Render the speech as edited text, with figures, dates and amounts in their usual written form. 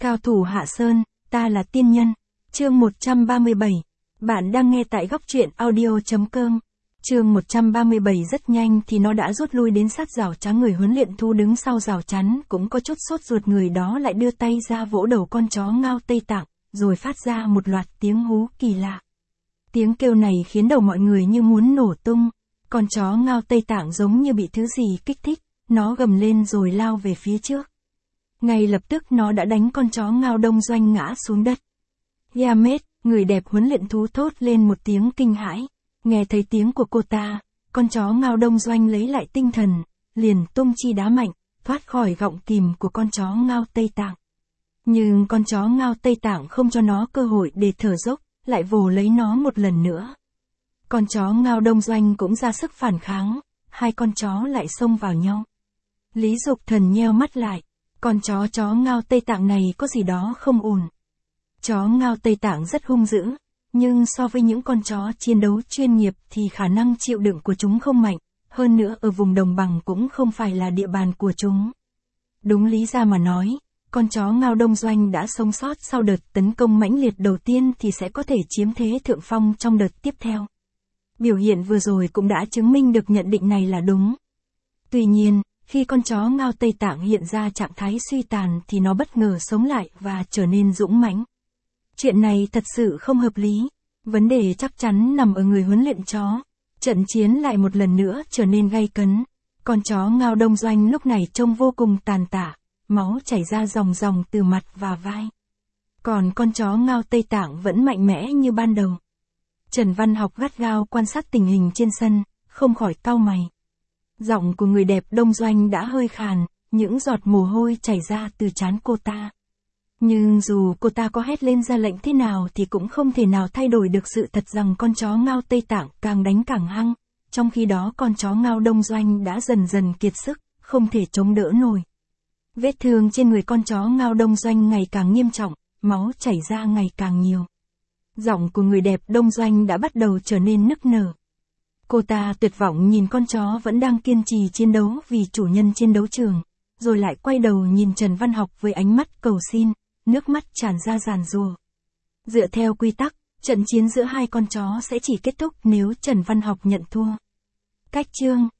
Cao thủ Hạ Sơn, ta là tiên nhân. Chương 137. Bạn đang nghe tại góc truyện audio.com. Chương 137 rất nhanh thì nó đã rút lui đến sát rào chắn, người huấn luyện thú đứng sau rào chắn cũng có chút sốt ruột, người đó lại đưa tay ra vỗ đầu con chó Ngao Tây Tạng, rồi phát ra một loạt tiếng hú kỳ lạ. Tiếng kêu này khiến đầu mọi người như muốn nổ tung. Con chó Ngao Tây Tạng giống như bị thứ gì kích thích, nó gầm lên rồi lao về phía trước. Ngay lập tức nó đã đánh con chó Ngao Đông Doanh ngã xuống đất. Yamet, người đẹp huấn luyện thú thốt lên một tiếng kinh hãi. Nghe thấy tiếng của cô ta, con chó Ngao Đông Doanh lấy lại tinh thần, liền tung chi đá mạnh, thoát khỏi gọng kìm của con chó Ngao Tây Tạng. Nhưng con chó Ngao Tây Tạng không cho nó cơ hội để thở dốc, lại vồ lấy nó một lần nữa. Con chó Ngao Đông Doanh cũng ra sức phản kháng, hai con chó lại xông vào nhau. Lý Dục Thần nheo mắt lại, con chó Ngao Tây Tạng này có gì đó không ổn. Chó Ngao Tây Tạng rất hung dữ, nhưng so với những con chó chiến đấu chuyên nghiệp thì khả năng chịu đựng của chúng không mạnh, hơn nữa ở vùng đồng bằng cũng không phải là địa bàn của chúng. Đúng lý ra mà nói, con chó Ngao Đông Doanh đã sống sót sau đợt tấn công mãnh liệt đầu tiên thì sẽ có thể chiếm thế thượng phong trong đợt tiếp theo. Biểu hiện vừa rồi cũng đã chứng minh được nhận định này là đúng. Tuy nhiên, khi con chó Ngao Tây Tạng hiện ra trạng thái suy tàn thì nó bất ngờ sống lại và trở nên dũng mãnh. Chuyện này thật sự không hợp lý. Vấn đề chắc chắn nằm ở người huấn luyện chó. Trận chiến lại một lần nữa trở nên gay cấn. Con chó Ngao Đông Doanh lúc này trông vô cùng tàn tạ, máu chảy ra ròng ròng từ mặt và vai. Còn con chó Ngao Tây Tạng vẫn mạnh mẽ như ban đầu. Trần Văn Học gắt gao quan sát tình hình trên sân, không khỏi cau mày. Giọng của người đẹp Đông Doanh đã hơi khàn, những giọt mồ hôi chảy ra từ trán cô ta. Nhưng dù cô ta có hét lên ra lệnh thế nào thì cũng không thể nào thay đổi được sự thật rằng con chó Ngao Tây Tạng càng đánh càng hăng, trong khi đó con chó Ngao Đông Doanh đã dần dần kiệt sức, không thể chống đỡ nổi. Vết thương trên người con chó Ngao Đông Doanh ngày càng nghiêm trọng, máu chảy ra ngày càng nhiều. Giọng của người đẹp Đông Doanh đã bắt đầu trở nên nức nở. Cô ta tuyệt vọng nhìn con chó vẫn đang kiên trì chiến đấu vì chủ nhân trên đấu trường, rồi lại quay đầu nhìn Trần Văn Học với ánh mắt cầu xin, nước mắt tràn ra giàn giụa. Dựa theo quy tắc, trận chiến giữa hai con chó sẽ chỉ kết thúc nếu Trần Văn Học nhận thua. Cách chương